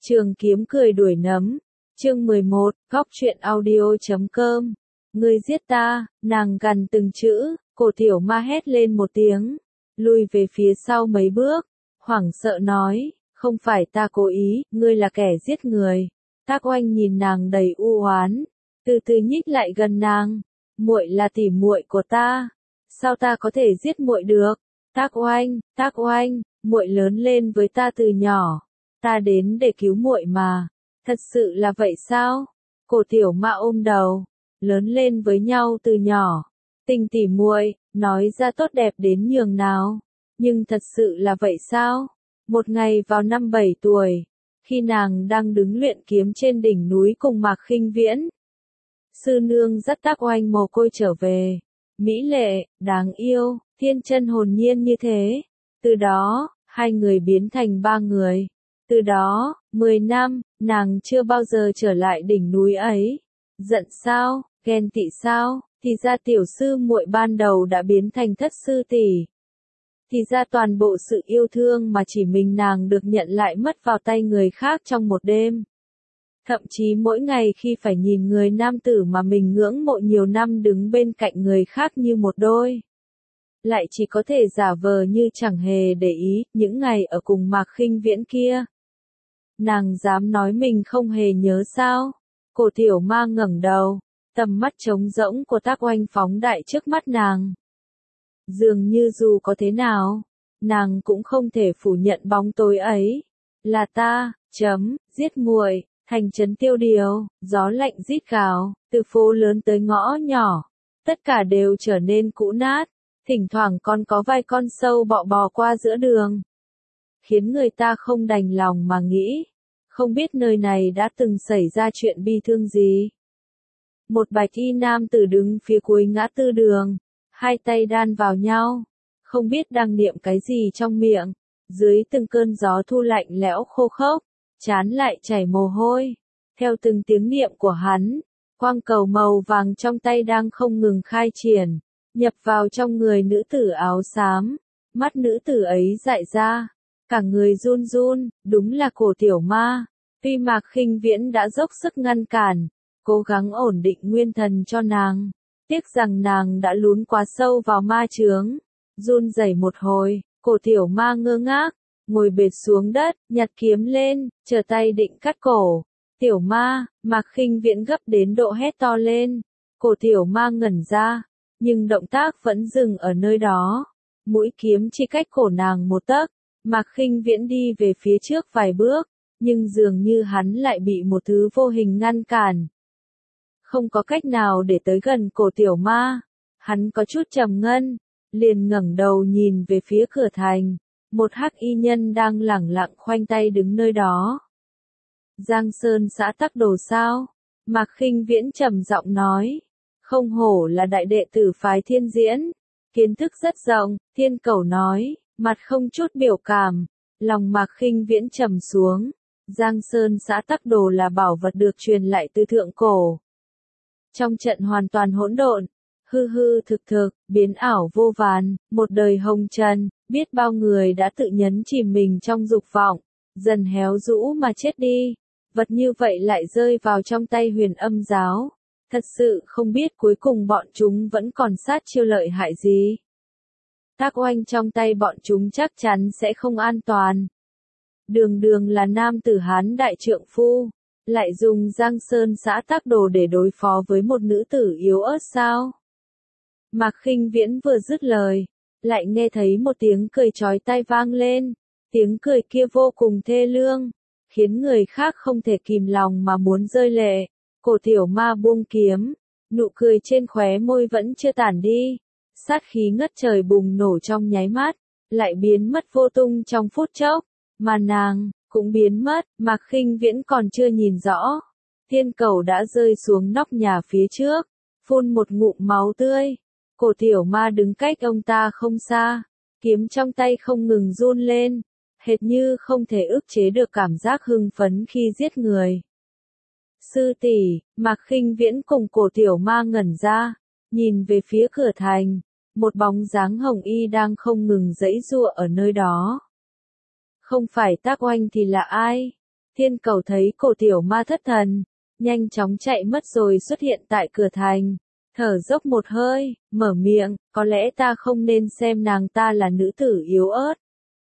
Trường kiếm cười đuổi nấm. Chương 11, góc truyện audio.com. Ngươi giết ta, nàng gằn từng chữ, cổ tiểu ma hét lên một tiếng, lùi về phía sau mấy bước, hoảng sợ nói, không phải ta cố ý, ngươi là kẻ giết người. Tác Oanh nhìn nàng đầy u oán, từ từ nhích lại gần nàng, muội là tỉ muội của ta, sao ta có thể giết muội được? Tác Oanh, muội lớn lên với ta từ nhỏ, ta đến để cứu muội mà, thật sự là vậy sao? Cổ tiểu ma ôm đầu, lớn lên với nhau từ nhỏ, tình tỉ muội, nói ra tốt đẹp đến nhường nào, nhưng thật sự là vậy sao? Một ngày vào năm 7 tuổi, khi nàng đang đứng luyện kiếm trên đỉnh núi cùng Mạc Khinh Viễn, sư nương dắt Tác Oanh mồ côi trở về, mỹ lệ, đáng yêu, thiên chân hồn nhiên như thế. Từ đó, hai người biến thành ba người. Từ đó, 10 năm, nàng chưa bao giờ trở lại đỉnh núi ấy. Giận sao, ghen tị sao, thì ra tiểu sư muội ban đầu đã biến thành thất sư tỷ. Thì ra toàn bộ sự yêu thương mà chỉ mình nàng được nhận lại mất vào tay người khác trong một đêm. Thậm chí mỗi ngày khi phải nhìn người nam tử mà mình ngưỡng mộ nhiều năm đứng bên cạnh người khác như một đôi, lại chỉ có thể giả vờ như chẳng hề để ý. Những ngày ở cùng Mạc Khinh Viễn kia, nàng dám nói mình không hề nhớ sao? Cổ tiểu ma ngẩng đầu, tầm mắt trống rỗng của Tác Oanh phóng đại trước mắt nàng. Dường như dù có thế nào, nàng cũng không thể phủ nhận bóng tối ấy. Là ta, giết muội. Thành trấn Tiêu Điều, gió lạnh rít gào, từ phố lớn tới ngõ nhỏ, tất cả đều trở nên cũ nát, thỉnh thoảng còn có vài con sâu bọ bò qua giữa đường, khiến người ta không đành lòng mà nghĩ, không biết nơi này đã từng xảy ra chuyện bi thương gì. Một bạch y nam tử đứng phía cuối ngã tư đường, hai tay đan vào nhau, không biết đang niệm cái gì trong miệng, dưới từng cơn gió thu lạnh lẽo khô khốc, trán lại chảy mồ hôi. Theo từng tiếng niệm của hắn, quang cầu màu vàng trong tay đang không ngừng khai triển, nhập vào trong người nữ tử áo xám. Mắt nữ tử ấy dại ra, cả người run run, đúng là cổ tiểu ma. Tuy Mạc Khinh Viễn đã dốc sức ngăn cản, cố gắng ổn định nguyên thần cho nàng, tiếc rằng nàng đã lún quá sâu vào ma chướng. Run rẩy một hồi, cổ tiểu ma ngơ ngác, ngồi bệt xuống đất, nhặt kiếm lên, trở tay định cắt cổ. Tiểu ma, Mạc Khinh Viễn gấp đến độ hét to lên. Cổ tiểu ma ngẩn ra, nhưng động tác vẫn dừng ở nơi đó. Mũi kiếm chỉ cách cổ nàng một tấc. Mạc Khinh Viễn đi về phía trước vài bước, nhưng dường như hắn lại bị một thứ vô hình ngăn cản. Không có cách nào để tới gần cổ tiểu ma. Hắn có chút trầm ngâm, liền ngẩng đầu nhìn về phía cửa thành. Một hắc y nhân đang lẳng lặng khoanh tay đứng nơi đó. Giang Sơn xã Tắc Đồ sao? Mạc Khinh Viễn trầm giọng nói. Không hổ là đại đệ tử phái Thiên Diễn, kiến thức rất rộng. Thiên Cẩu nói, mặt không chút biểu cảm. Lòng Mạc Khinh Viễn trầm xuống. Giang Sơn xã Tắc Đồ là bảo vật được truyền lại từ thượng cổ. Trong trận hoàn toàn hỗn độn, hư hư thực thực, biến ảo vô vàn, một đời hồng trần, biết bao người đã tự nhấn chìm mình trong dục vọng, dần héo rũ mà chết đi. Vật như vậy lại rơi vào trong tay Huyền Âm giáo. Thật sự không biết cuối cùng bọn chúng vẫn còn sát chiêu lợi hại gì. Tác Oanh trong tay bọn chúng chắc chắn sẽ không an toàn. Đường đường là nam tử Hán đại trượng phu, lại dùng Giang Sơn xã Tắc Đồ để đối phó với một nữ tử yếu ớt sao? Mạc Khinh Viễn vừa dứt lời, lại nghe thấy một tiếng cười chói tai vang lên. Tiếng cười kia vô cùng thê lương, khiến người khác không thể kìm lòng mà muốn rơi lệ. Cổ tiểu ma buông kiếm, nụ cười trên khóe môi vẫn chưa tản đi. Sát khí ngất trời bùng nổ trong nháy mắt, lại biến mất vô tung trong phút chốc. Mà nàng cũng biến mất. Mạc Khinh Viễn còn chưa nhìn rõ, Thiên Cẩu đã rơi xuống nóc nhà phía trước, phun một ngụm máu tươi. Cổ tiểu ma đứng cách ông ta không xa, kiếm trong tay không ngừng run lên, hệt như không thể ức chế được cảm giác hưng phấn khi giết người. Sư tỷ, Mạc Khinh Viễn cùng cổ tiểu ma ngẩn ra, nhìn về phía cửa thành, một bóng dáng hồng y đang không ngừng giãy giụa ở nơi đó. Không phải Tác Oanh thì là ai? Thiên Cầu thấy cổ tiểu ma thất thần, nhanh chóng chạy mất rồi xuất hiện tại cửa thành. Thở dốc một hơi, mở miệng, có lẽ ta không nên xem nàng ta là nữ tử yếu ớt.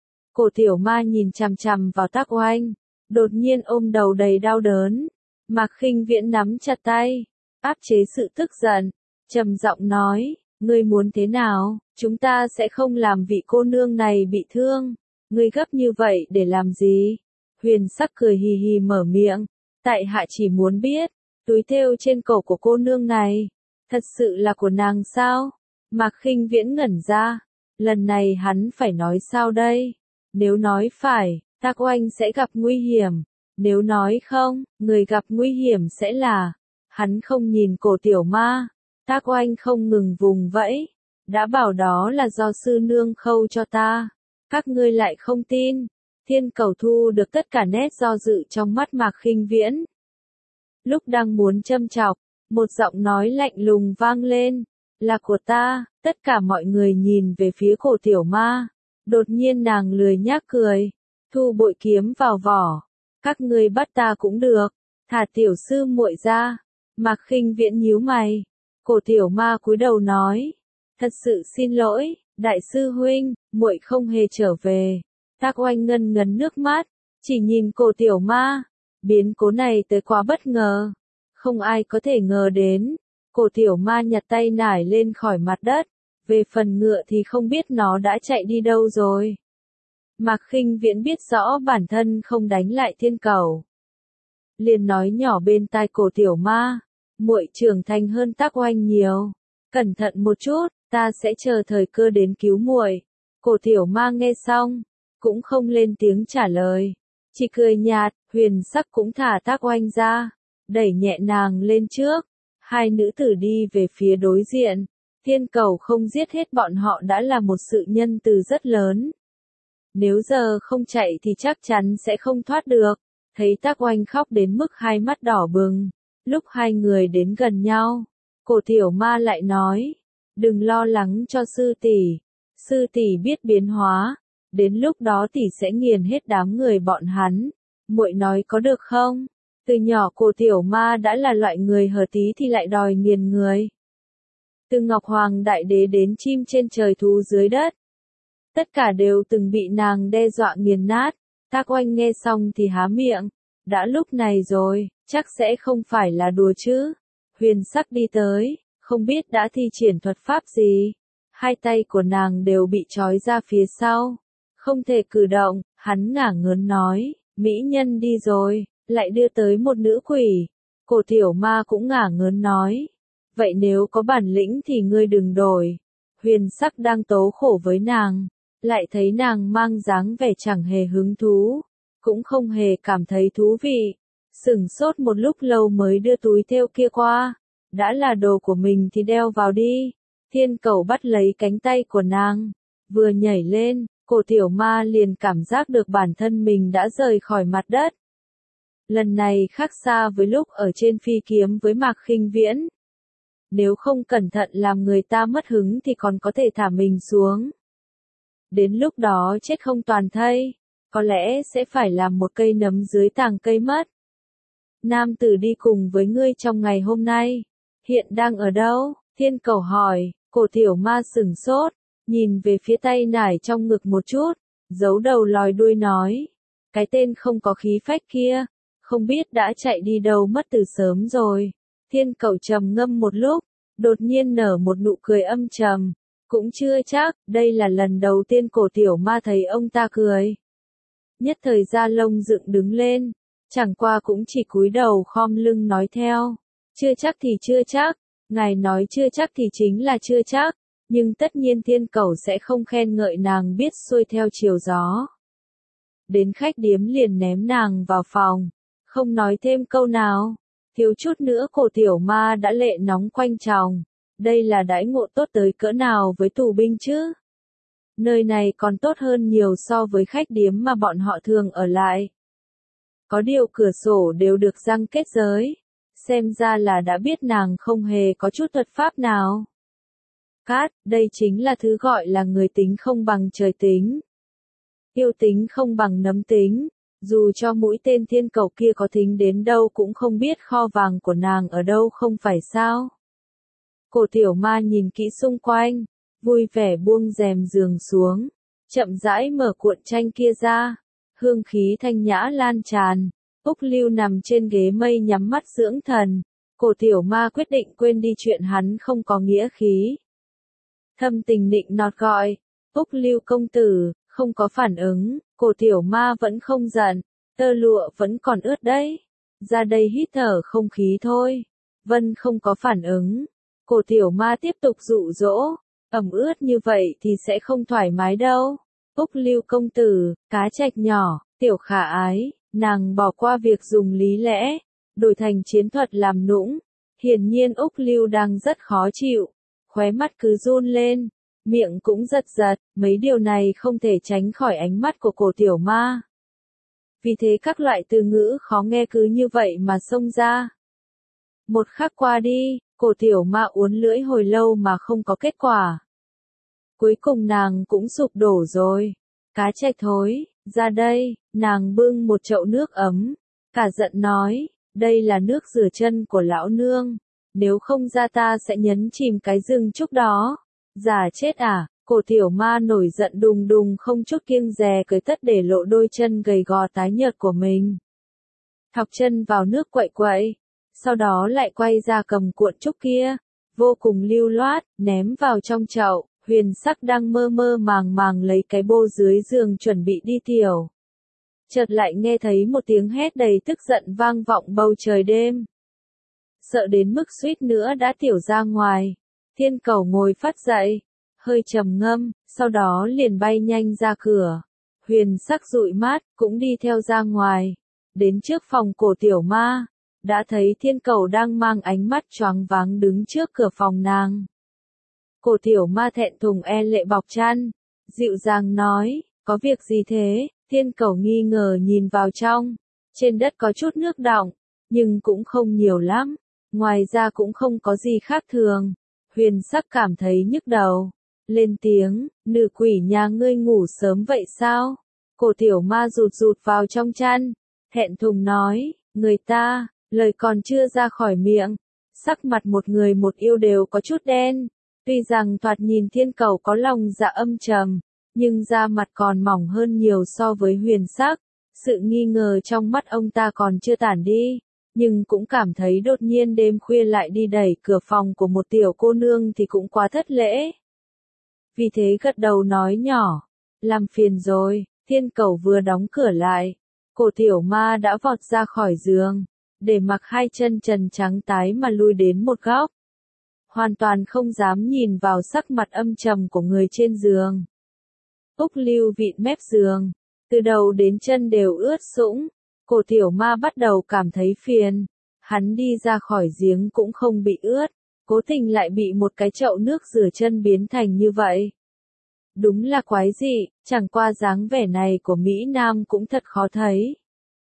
Cổ tiểu ma nhìn chằm chằm vào Tác Oanh, đột nhiên ôm đầu đầy đau đớn. Mạc Khinh Viễn nắm chặt tay, áp chế sự tức giận, trầm giọng nói, ngươi muốn thế nào, chúng ta sẽ không làm vị cô nương này bị thương. Ngươi gấp như vậy để làm gì? Huyền Sắc cười hì hì mở miệng, tại hạ chỉ muốn biết, túi thêu trên cổ của cô nương này, thật sự là của nàng sao? Mạc Khinh Viễn ngẩn ra, lần này hắn phải nói sao đây? Nếu nói phải, Tác Oanh sẽ gặp nguy hiểm, nếu nói không, người gặp nguy hiểm sẽ là, hắn không nhìn cổ tiểu ma, Tác Oanh không ngừng vùng vẫy, đã bảo đó là do sư nương khâu cho ta, các ngươi lại không tin. Thiên Cầu thu được tất cả nét do dự trong mắt Mạc Khinh Viễn. Lúc đang muốn châm chọc, một giọng nói lạnh lùng vang lên, là của ta. Tất cả mọi người nhìn về phía cổ tiểu ma, đột nhiên nàng lười nhác cười, thu bội kiếm vào vỏ, các ngươi bắt ta cũng được, thả tiểu sư muội ra. Mạc Khinh Viễn nhíu mày, cổ tiểu ma cúi đầu nói, thật sự xin lỗi, đại sư huynh, muội không hề trở về. Tác Oanh ngân ngấn nước mắt, chỉ nhìn cổ tiểu ma, biến cố này tới quá bất ngờ, không ai có thể ngờ đến. Cổ tiểu ma nhặt tay nải lên khỏi mặt đất, về phần ngựa thì không biết nó đã chạy đi đâu rồi. Mạc Khinh Viễn biết rõ bản thân không đánh lại Thiên Cầu, liền nói nhỏ bên tai cổ tiểu ma, muội trưởng thành hơn Tác Oanh nhiều, cẩn thận một chút, ta sẽ chờ thời cơ đến cứu muội. Cổ tiểu ma nghe xong, cũng không lên tiếng trả lời, chỉ cười nhạt. Huyền Sắc cũng thả Tác Oanh ra, đẩy nhẹ nàng lên trước, hai nữ tử đi về phía đối diện. Thiên Cầu không giết hết bọn họ đã là một sự nhân từ rất lớn. Nếu giờ không chạy thì chắc chắn sẽ không thoát được. Thấy Tác Oanh khóc đến mức hai mắt đỏ bừng, lúc hai người đến gần nhau, cổ tiểu ma lại nói, đừng lo lắng cho sư tỷ biết biến hóa, đến lúc đó tỷ sẽ nghiền hết đám người bọn hắn, muội nói có được không? Từ nhỏ cổ tiểu ma đã là loại người hở tí thì lại đòi nghiền người. Từ Ngọc Hoàng Đại Đế đến chim trên trời thú dưới đất, tất cả đều từng bị nàng đe dọa nghiền nát. Tác Oanh nghe xong thì há miệng, đã lúc này rồi, chắc sẽ không phải là đùa chứ. Huyền Sắc đi tới, không biết đã thi triển thuật pháp gì, hai tay của nàng đều bị trói ra phía sau, không thể cử động. Hắn ngả ngớn nói, mỹ nhân đi rồi, lại đưa tới một nữ quỷ. Cổ tiểu ma cũng ngả ngớn nói, vậy nếu có bản lĩnh thì ngươi đừng đổi. Huyền Sắc đang tố khổ với nàng, lại thấy nàng mang dáng vẻ chẳng hề hứng thú, cũng không hề cảm thấy thú vị, sửng sốt một lúc lâu mới đưa túi thêu kia qua, đã là đồ của mình thì đeo vào đi. Thiên Cầu bắt lấy cánh tay của nàng, vừa nhảy lên, cổ tiểu ma liền cảm giác được bản thân mình đã rời khỏi mặt đất. Lần này khác xa với lúc ở trên phi kiếm với Mạc Khinh Viễn. Nếu không cẩn thận làm người ta mất hứng thì còn có thể thả mình xuống. Đến lúc đó chết không toàn thây, có lẽ sẽ phải làm một cây nấm dưới tàng cây mất. Nam tử đi cùng với ngươi trong ngày hôm nay, hiện đang ở đâu? Thiên Cầu hỏi. Cổ tiểu ma sửng sốt, nhìn về phía tay nải trong ngực một chút, giấu đầu lòi đuôi nói, cái tên không có khí phách kia, không biết đã chạy đi đâu mất từ sớm rồi. Thiên Cầu trầm ngâm một lúc, đột nhiên nở một nụ cười âm trầm, cũng chưa chắc, đây là lần đầu tiên cổ tiểu ma thấy ông ta cười. Nhất thời da lông dựng đứng lên, chẳng qua cũng chỉ cúi đầu khom lưng nói theo, chưa chắc thì chưa chắc. Ngài nói chưa chắc thì chính là chưa chắc, nhưng tất nhiên Thiên Cầu sẽ không khen ngợi nàng biết xuôi theo chiều gió. Đến khách điếm liền ném nàng vào phòng, không nói thêm câu nào, thiếu chút nữa cổ tiểu ma đã lệ nóng quanh tròng. Đây là đãi ngộ tốt tới cỡ nào với tù binh chứ? Nơi này còn tốt hơn nhiều so với khách điếm mà bọn họ thường ở lại. Có điều cửa sổ đều được răng kết giới. Xem ra là đã biết nàng không hề có chút thuật pháp nào. Cát, đây chính là thứ gọi là người tính không bằng trời tính. Yêu tính không bằng nấm tính. Dù cho mũi tên thiên cầu kia có thính đến đâu cũng không biết kho vàng của nàng ở đâu không phải sao. Cổ tiểu ma nhìn kỹ xung quanh, vui vẻ buông rèm giường xuống, chậm rãi mở cuộn tranh kia ra, hương khí thanh nhã lan tràn. Úc Lưu nằm trên ghế mây nhắm mắt dưỡng thần, cổ tiểu ma quyết định quên đi chuyện hắn không có nghĩa khí. Thâm Tình nịnh nọt gọi, Úc Lưu công tử, không có phản ứng, cổ tiểu ma vẫn không giận, tơ lụa vẫn còn ướt đấy, ra đây hít thở không khí thôi. Vân không có phản ứng, cổ tiểu ma tiếp tục dụ dỗ, ẩm ướt như vậy thì sẽ không thoải mái đâu. Úc Lưu công tử, cá trạch nhỏ, tiểu khả ái, nàng bỏ qua việc dùng lý lẽ, đổi thành chiến thuật làm nũng. Hiển nhiên Úc Lưu đang rất khó chịu, khóe mắt cứ run lên, miệng cũng giật giật, mấy điều này không thể tránh khỏi ánh mắt của cổ tiểu ma. Vì thế các loại từ ngữ khó nghe cứ như vậy mà xông ra. Một khắc qua đi, cổ tiểu ma uốn lưỡi hồi lâu mà không có kết quả. Cuối cùng nàng cũng sụp đổ rồi. Cá trạch thối, ra đây, nàng bưng một chậu nước ấm, cả giận nói, đây là nước rửa chân của lão nương, nếu không ra ta sẽ nhấn chìm cái rừng trúc đó. Giả chết à, cổ tiểu ma nổi giận đùng đùng không chút kiêng dè cởi tất để lộ đôi chân gầy gò tái nhợt của mình. Thọc chân vào nước quậy quậy, sau đó lại quay ra cầm cuộn trúc kia, vô cùng lưu loát, ném vào trong chậu. Huyền Sắc đang mơ mơ màng màng lấy cái bô dưới giường chuẩn bị đi tiểu. Chợt lại nghe thấy một tiếng hét đầy tức giận vang vọng bầu trời đêm. Sợ đến mức suýt nữa đã tiểu ra ngoài. Thiên Cầu ngồi phát dậy, hơi trầm ngâm, sau đó liền bay nhanh ra cửa. Huyền Sắc dụi mắt, cũng đi theo ra ngoài. Đến trước phòng cổ tiểu ma, đã thấy Thiên Cầu đang mang ánh mắt choáng váng đứng trước cửa phòng nàng. Cổ tiểu ma thẹn thùng lệ bọc chăn, dịu dàng nói, có việc gì thế? Thiên Cầu nghi ngờ nhìn vào trong, trên đất có chút nước đọng, nhưng cũng không nhiều lắm, ngoài ra cũng không có gì khác thường. Huyền Sắc cảm thấy nhức đầu, lên tiếng, nữ quỷ nhà ngươi ngủ sớm vậy sao? Cổ tiểu ma rụt rụt vào trong chăn, thẹn thùng nói, người ta, lời còn chưa ra khỏi miệng, sắc mặt một người một yêu đều có chút đen. Tuy rằng thoạt nhìn Thiên Cầu có lòng dạ âm trầm, nhưng da mặt còn mỏng hơn nhiều so với Huyền Sắc. Sự nghi ngờ trong mắt ông ta còn chưa tản đi, nhưng cũng cảm thấy đột nhiên đêm khuya lại đi đẩy cửa phòng của một tiểu cô nương thì cũng quá thất lễ. Vì thế gật đầu nói nhỏ, làm phiền rồi. Thiên Cầu vừa đóng cửa lại, cổ tiểu ma đã vọt ra khỏi giường, để mặc hai chân trần trắng tái mà lui đến một góc. Hoàn toàn không dám nhìn vào sắc mặt âm trầm của người trên giường. Úc Lưu vịn mép giường, từ đầu đến chân đều ướt sũng, cổ tiểu ma bắt đầu cảm thấy phiền. Hắn đi ra khỏi giếng cũng không bị ướt, cố tình lại bị một cái chậu nước rửa chân biến thành như vậy. Đúng là quái dị, chẳng qua dáng vẻ này của Mỹ Nam cũng thật khó thấy.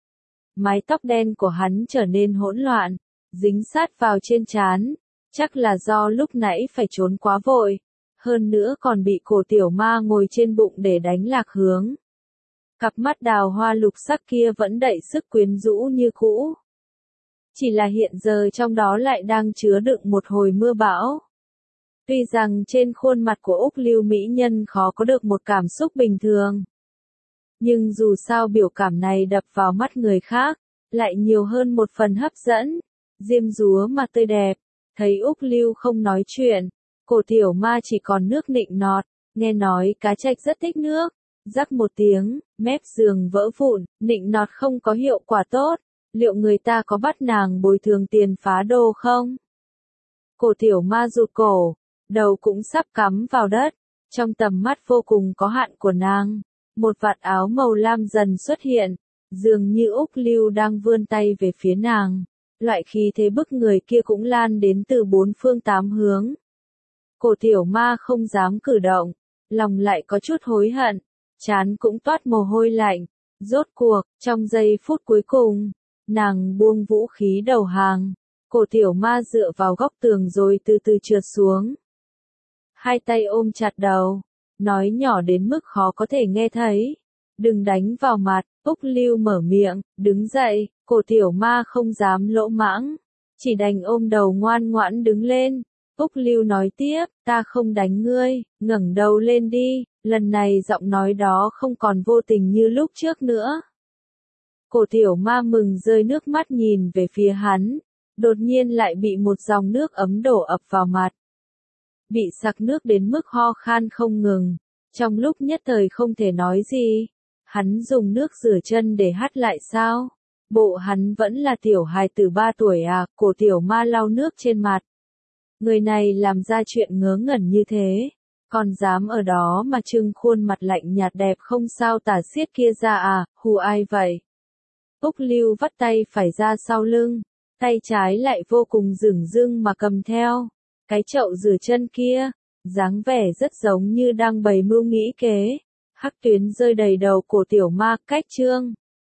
Mái tóc đen của hắn trở nên hỗn loạn, dính sát vào trên trán. Chắc là do lúc nãy phải trốn quá vội, hơn nữa còn bị cổ tiểu ma ngồi trên bụng để đánh lạc hướng. Cặp mắt đào hoa lục sắc kia vẫn đậy sức quyến rũ như cũ. Chỉ là hiện giờ trong đó lại đang chứa đựng một hồi mưa bão. Tuy rằng trên khuôn mặt của Úc Lưu mỹ nhân khó có được một cảm xúc bình thường. Nhưng dù sao biểu cảm này đập vào mắt người khác, lại nhiều hơn một phần hấp dẫn, diêm dúa mà tươi đẹp. Thấy Úc Lưu không nói chuyện, cổ tiểu ma chỉ còn nước nịnh nọt, nghe nói cá trạch rất thích nước, rắc một tiếng, mép giường vỡ vụn, nịnh nọt không có hiệu quả tốt, liệu người ta có bắt nàng bồi thường tiền phá đô không? Cổ tiểu ma rụt cổ, đầu cũng sắp cắm vào đất, trong tầm mắt vô cùng có hạn của nàng, một vạt áo màu lam dần xuất hiện, dường như Úc Lưu đang vươn tay về phía nàng. Loại khí thế bức người kia cũng lan đến từ bốn phương tám hướng. Cổ tiểu ma không dám cử động, lòng lại có chút hối hận, trán cũng toát mồ hôi lạnh. Rốt cuộc, trong giây phút cuối cùng, nàng buông vũ khí đầu hàng. Cổ tiểu ma dựa vào góc tường rồi từ từ trượt xuống. Hai tay ôm chặt đầu, nói nhỏ đến mức khó có thể nghe thấy. Đừng đánh vào mặt, Úc Lưu mở miệng, đứng dậy, cổ tiểu ma không dám lỗ mãng, chỉ đành ôm đầu ngoan ngoãn đứng lên. Úc Lưu nói tiếp, ta không đánh ngươi, ngẩng đầu lên đi, lần này giọng nói đó không còn vô tình như lúc trước nữa. Cổ tiểu ma mừng rơi nước mắt nhìn về phía hắn, đột nhiên lại bị một dòng nước ấm đổ ập vào mặt. Bị sặc nước đến mức ho khan không ngừng, trong lúc nhất thời không thể nói gì. Hắn dùng nước rửa chân để hắt lại sao? Bộ hắn vẫn là tiểu hài tử 3 tuổi à? Cổ tiểu ma lau nước trên mặt. Người này làm ra chuyện ngớ ngẩn như thế, còn dám ở đó mà trưng khuôn mặt lạnh nhạt đẹp không sao tả xiết kia ra à? Hù ai vậy? Úc Lưu vắt tay phải ra sau lưng, tay trái lại vô cùng dửng dưng mà cầm theo cái chậu rửa chân kia, dáng vẻ rất giống như đang bày mưu nghĩ kế. Hắc tuyến rơi đầy đầu cổ tiểu ma, cách chương